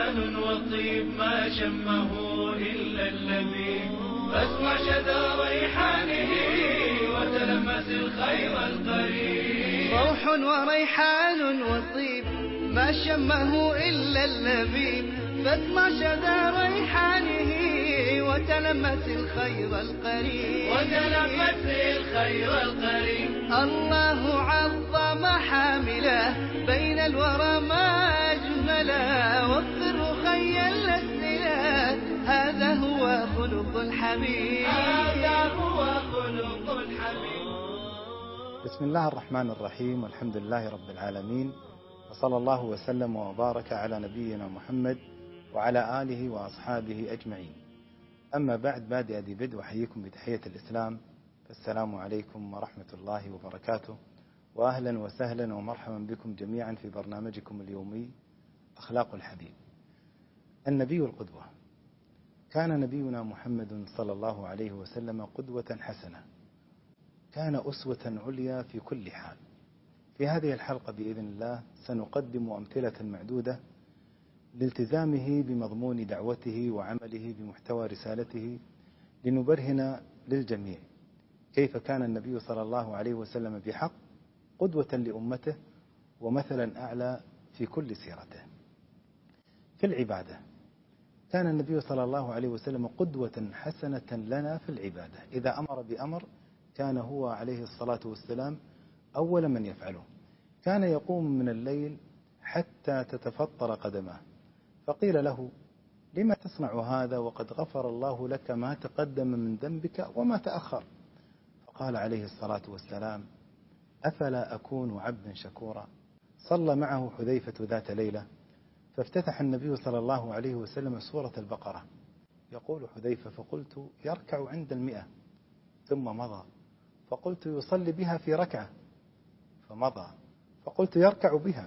وريحان وطيب ما شمه إلا اللبيب، فاسمع شذا ريحانه وتلمس الخير القريب. روح وريحان وطيب ما شمه إلا اللبيب، فاسمع شذا ريحانه وتلمس الخير القريب. وتلمس الخير القريب. الله عظم حامله بين الورى ما أجمله، واغفر خي الأسئلة هذا هو خلق الحبيب. هذا هو خلق الحبيب. بسم الله الرحمن الرحيم، والحمد لله رب العالمين، وصلى الله وسلم وبارك على نبينا محمد وعلى آله وأصحابه أجمعين. أما بعد، بادئ ذي بدء أحييكم بتحية الإسلام، فالسلام عليكم ورحمة الله وبركاته، وأهلا وسهلا ومرحبا بكم جميعا في برنامجكم اليومي أخلاق الحبيب. النبي القدوة. كان نبينا محمد صلى الله عليه وسلم قدوة حسنة، كان أسوة عليا في كل حال. في هذه الحلقة بإذن الله سنقدم أمثلة معدودة لالتزامه بمضمون دعوته وعمله بمحتوى رسالته، لنبرهن للجميع كيف كان النبي صلى الله عليه وسلم بحق قدوة لأمته ومثلا أعلى في كل سيرته. في العبادة كان النبي صلى الله عليه وسلم قدوة حسنة لنا في العبادة، إذا أمر بأمر كان هو عليه الصلاة والسلام أول من يفعله. كان يقوم من الليل حتى تتفطر قدماه، فقيل له: لما تصنع هذا وقد غفر الله لك ما تقدم من ذنبك وما تأخر؟ فقال عليه الصلاة والسلام: أفلا أكون عبدا شكورا؟ صلى معه حذيفة ذات ليلة، فافتتح النبي صلى الله عليه وسلم سورة البقرة. يقول حذيفة: فقلت يركع عند 100، ثم مضى، فقلت يصلي بها في ركعة، فمضى، فقلت يركع بها،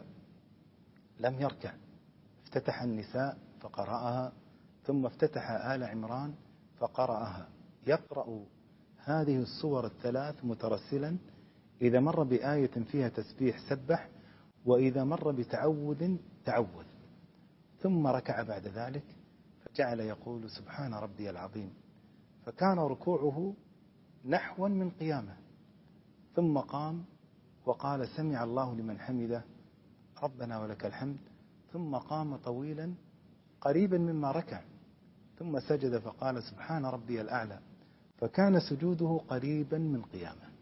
لم يركع. افتتح النساء فقرأها، ثم افتتح آل عمران فقرأها، يقرأ هذه السور الثلاث مترسلا، إذا مر بآية فيها تسبيح سبح، وإذا مر بتعوذ تعوذ، ثم ركع بعد ذلك فجعل يقول: سبحان ربي العظيم، فكان ركوعه نحوا من قيامه، ثم قام وقال: سمع الله لمن حمده ربنا ولك الحمد، ثم قام طويلا قريبا مما ركع، ثم سجد فقال: سبحان ربي الأعلى، فكان سجوده قريبا من قيامه.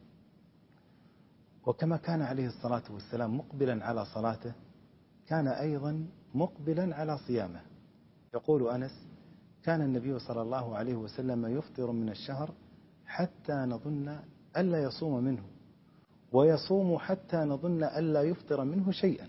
وكما كان عليه الصلاة والسلام مقبلا على صلاته، كان أيضا مقبلا على صيامه. يقول أنس: كان النبي صلى الله عليه وسلم يفطر من الشهر حتى نظن ألا يصوم منه، ويصوم حتى نظن ألا يفطر منه شيئا،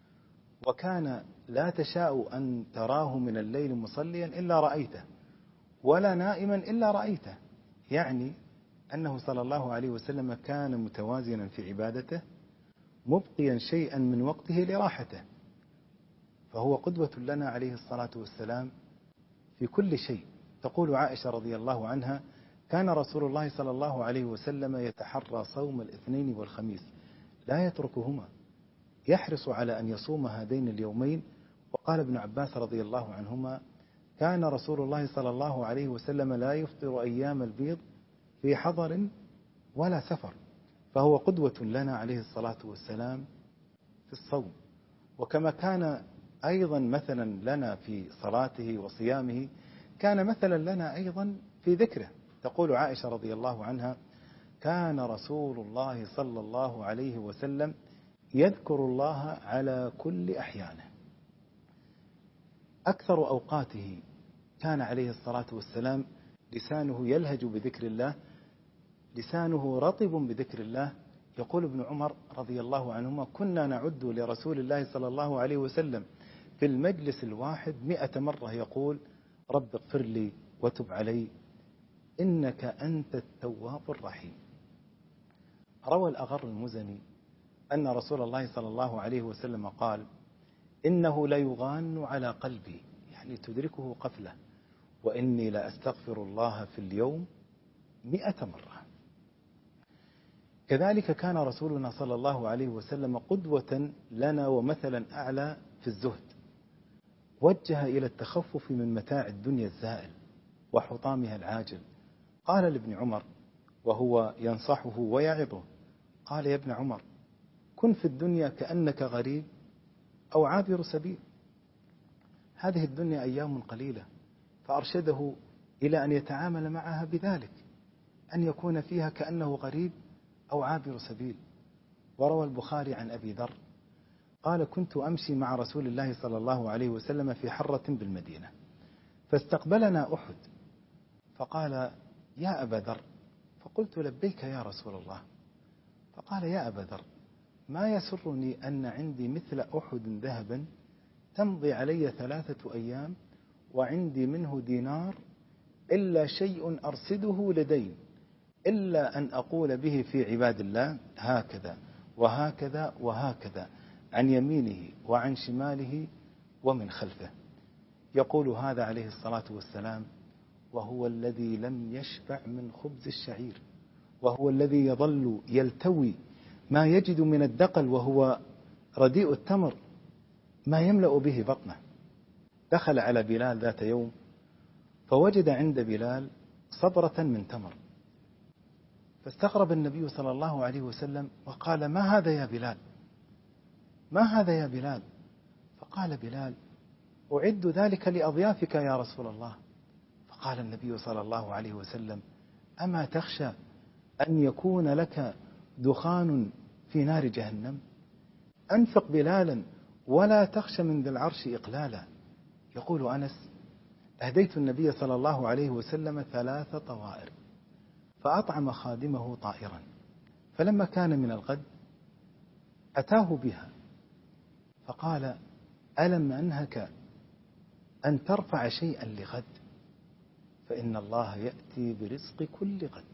وكان لا تشاء أن تراه من الليل مصليا إلا رأيته، ولا نائما إلا رأيته. يعني أنه صلى الله عليه وسلم كان متوازنا في عبادته، مبقيا شيئا من وقته لراحته، فهو قدوة لنا عليه الصلاة والسلام في كل شيء. تقول عائشة رضي الله عنها: كان رسول الله صلى الله عليه وسلم يتحرى صوم الاثنين والخميس، لا يتركهما، يحرص على أن يصوم هذين اليومين. وقال ابن عباس رضي الله عنهما: كان رسول الله صلى الله عليه وسلم لا يفطر أيام البيض في حضر ولا سفر، فهو قدوة لنا عليه الصلاة والسلام في الصوم. وكما كان أيضا مثلا لنا في صلاته وصيامه، كان مثلا لنا أيضا في ذكره. تقول عائشة رضي الله عنها: كان رسول الله صلى الله عليه وسلم يذكر الله على كل أحيانه. أكثر أوقاته كان عليه الصلاة والسلام لسانه يلهج بذكر الله، لسانه رطب بذكر الله. يقول ابن عمر رضي الله عنهما: كنا نعد لرسول الله صلى الله عليه وسلم في المجلس الواحد 100 مرة يقول: رب اغفر لي وتب علي إنك أنت التواب الرحيم. روى الأغر المزني أن رسول الله صلى الله عليه وسلم قال: إنه ليغان على قلبي، يعني تدركه قفلة، وإني لأستغفر الله في اليوم 100 مرة. كذلك كان رسولنا صلى الله عليه وسلم قدوة لنا ومثلا أعلى في الزهد. وجه إلى التخفف من متاع الدنيا الزائل وحطامها العاجل. قال لابن عمر وهو ينصحه ويعظه، قال: يا ابن عمر، كن في الدنيا كأنك غريب أو عابر سبيل، هذه الدنيا أيام قليلة. فأرشده إلى أن يتعامل معها بذلك، أن يكون فيها كأنه غريب أو عابر سبيل. وروى البخاري عن أبي ذر قال: كنت أمشي مع رسول الله صلى الله عليه وسلم في حرة بالمدينة، فاستقبلنا أحد، فقال: يا أبا ذر. فقلت: لبيك يا رسول الله. فقال: يا أبا ذر، ما يسرني أن عندي مثل أحد ذهبا تمضي علي 3 أيام وعندي منه دينار إلا شيء أرصده لدين، إلا أن أقول به في عباد الله هكذا وهكذا وهكذا، عن يمينه وعن شماله ومن خلفه. يقول هذا عليه الصلاة والسلام وهو الذي لم يشبع من خبز الشعير، وهو الذي يظل يلتوي ما يجد من الدقل وهو رديء التمر ما يملأ به بطنه. دخل على بلال ذات يوم فوجد عند بلال صبرة من تمر، فاستغرب النبي صلى الله عليه وسلم وقال: ما هذا يا بلال؟ ما هذا يا بلال؟ فقال بلال: أعد ذلك لأضيافك يا رسول الله. فقال النبي صلى الله عليه وسلم: أما تخشى أن يكون لك دخان في نار جهنم؟ أنفق بلالا ولا تخشى من ذي العرش إقلالا. يقول أنس: أهديت النبي صلى الله عليه وسلم 3 طوائر، فأطعم خادمه طائرا، فلما كان من الغد أتاه بها فقال: ألم أنهك أن ترفع شيئا لغد، فإن الله يأتي برزق كل غد.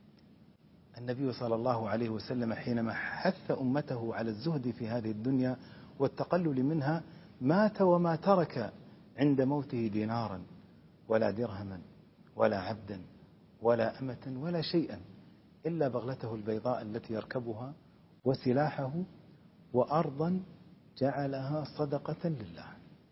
النبي صلى الله عليه وسلم حينما حث أمته على الزهد في هذه الدنيا والتقلل منها مات وما ترك عند موته دينارا ولا درهما ولا عبدا ولا أمة ولا شيئا إلا بغلته البيضاء التي يركبها وسلاحه وأرضا جعلها صدقة لله.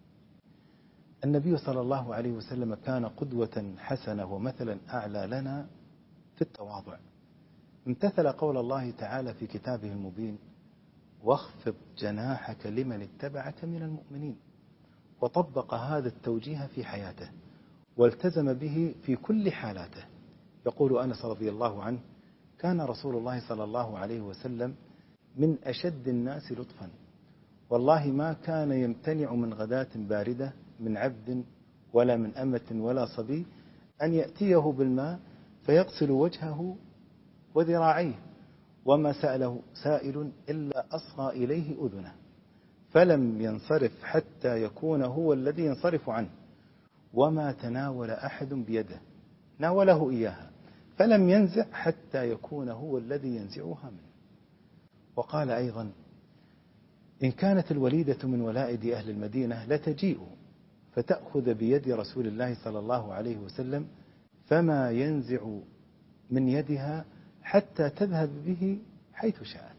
النبي صلى الله عليه وسلم كان قدوة حسنة ومثلا أعلى لنا في التواضع. امتثل قول الله تعالى في كتابه المبين: واخفض جناحك لمن اتبعك من المؤمنين. وطبق هذا التوجيه في حياته والتزم به في كل حالاته. يقول أنس رضي الله عنه: كان رسول الله صلى الله عليه وسلم من أشد الناس لطفا، والله ما كان يمتنع من غداة باردة من عبد ولا من أمة ولا صبي أن يأتيه بالماء فيغسل وجهه وذراعيه، وما سأله سائل إلا أصغى إليه أذنه، فلم ينصرف حتى يكون هو الذي ينصرف عنه، وما تناول أحد بيده ناوله إياها فلم ينزع حتى يكون هو الذي ينزعها منه. وقال أيضا: إن كانت الوليدة من ولائد أهل المدينة لتجيء فتأخذ بيد رسول الله صلى الله عليه وسلم فما ينزع من يدها حتى تذهب به حيث شاءت.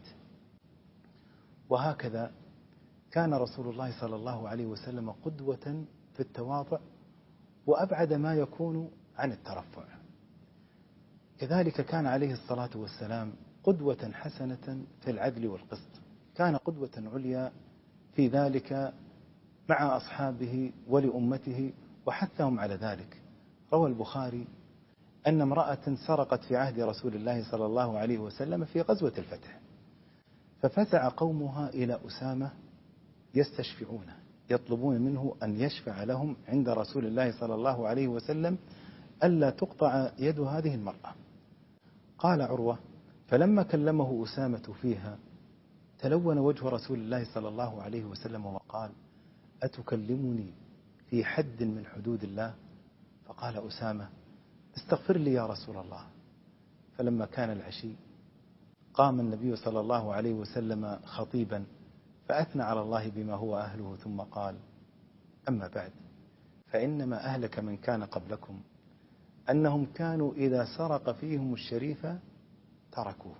وهكذا كان رسول الله صلى الله عليه وسلم قدوة في التواضع وأبعد ما يكون عن الترفع. كذلك كان عليه الصلاة والسلام قدوة حسنة في العدل والقسط، كان قدوة عليا في ذلك مع أصحابه ولأمته وحثهم على ذلك. روى البخاري أن امرأة سرقت في عهد رسول الله صلى الله عليه وسلم في غزوة الفتح، ففزع قومها إلى أسامة يستشفعونه، يطلبون منه أن يشفع لهم عند رسول الله صلى الله عليه وسلم ألا تقطع يد هذه المرأة. قال عروة: فلما كلمه أسامة فيها تلون وجه رسول الله صلى الله عليه وسلم وقال: أتكلمني في حد من حدود الله؟ فقال أسامة: استغفر لي يا رسول الله. فلما كان العشي قام النبي صلى الله عليه وسلم خطيبا فأثنى على الله بما هو أهله، ثم قال: أما بعد، فإنما أهلك من كان قبلكم أنهم كانوا إذا سرق فيهم الشريف تركوه،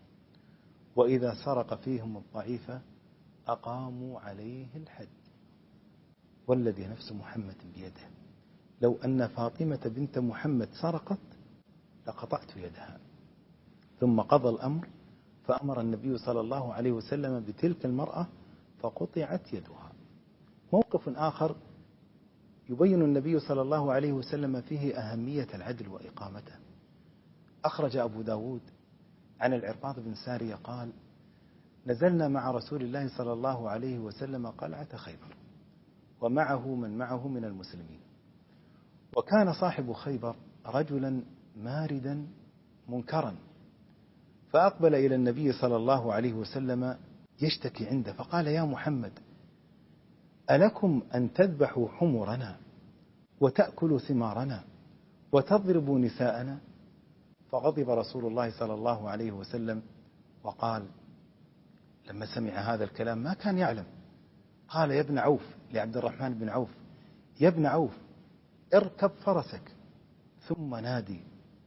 وإذا سرق فيهم الضعيف أقاموا عليه الحد. والذي نفس محمد بيده لو أن فاطمة بنت محمد سرقت لقطعت يدها. ثم قضى الأمر فأمر النبي صلى الله عليه وسلم بتلك المرأة فقطعت يدها. موقف آخر يبين النبي صلى الله عليه وسلم فيه أهمية العدل وإقامته. أخرج أبو داود عن العرباض بن سارية قال: نزلنا مع رسول الله صلى الله عليه وسلم قلعة خيبر ومعه من معه من المسلمين، وكان صاحب خيبر رجلا ماردا منكرا، فأقبل إلى النبي صلى الله عليه وسلم يشتكي عنده، فقال: يا محمد، ألكم أن تذبحوا حمرنا وتأكلوا ثمارنا وتضربوا نساءنا؟ فغضب رسول الله صلى الله عليه وسلم وقال لما سمع هذا الكلام ما كان يعلم، قال: يا ابن عوف، لعبد الرحمن بن عوف: يا ابن عوف، اركب فرسك ثم نادي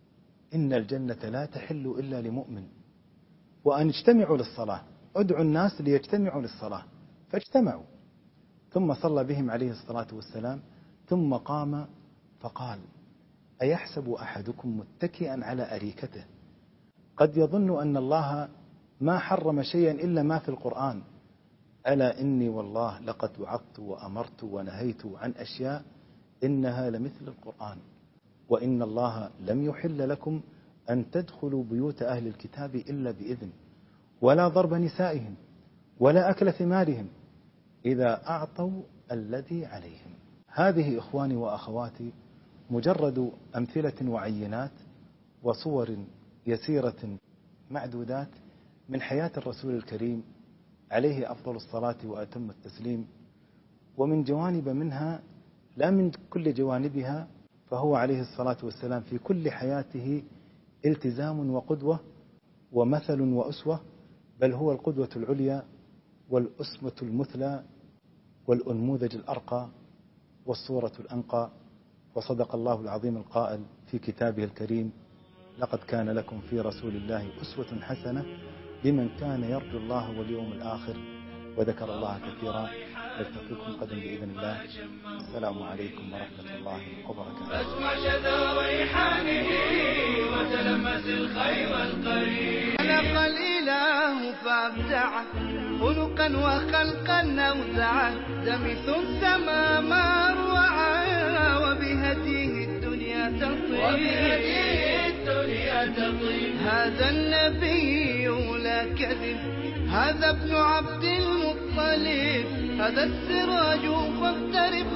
إن الجنة لا تحل إلا لمؤمن، وأن اجتمعوا للصلاة، ادعوا الناس ليجتمعوا للصلاة. فاجتمعوا، ثم صلى بهم عليه الصلاة والسلام، ثم قام فقال: أيحسب أحدكم متكئا على أريكته قد يظن أن الله ما حرم شيئا إلا ما في القرآن، ألا إني والله لقد وعظت وأمرت ونهيت عن أشياء إنها لمثل القرآن، وإن الله لم يحل لكم أن تدخلوا بيوت أهل الكتاب إلا بإذن، ولا ضرب نسائهم ولا أكل ثمارهم إذا أعطوا الذي عليهم. هذه إخواني وأخواتي مجرد أمثلة وعينات وصور يسيرة معدودات من حياة الرسول الكريم عليه أفضل الصلاة وأتم التسليم، ومن جوانب منها لا من كل جوانبها، فهو عليه الصلاة والسلام في كل حياته التزام وقدوة ومثل وأسوة، بل هو القدوة العليا والأسوة المثلى والأنموذج الأرقى والصورة الأنقى. وصدق الله العظيم القائل في كتابه الكريم: لقد كان لكم في رسول الله أسوة حسنة لمن كان يرجو الله واليوم الآخر وذكر الله كثيرا. نلتقيكم غدا بإذن الله. السلام عليكم ورحمة الله وبركاته. فاسمع شذا ريحانه وتلمس الخير القريب. خلق الإله فابدعه خلقا وخلقا أوزعه، دمث السما ما أروعه وبهديه الدنيا تطيب. هذا النبي لا كذب، هذا ابن عبد المطلب، هذا السراج فاقترب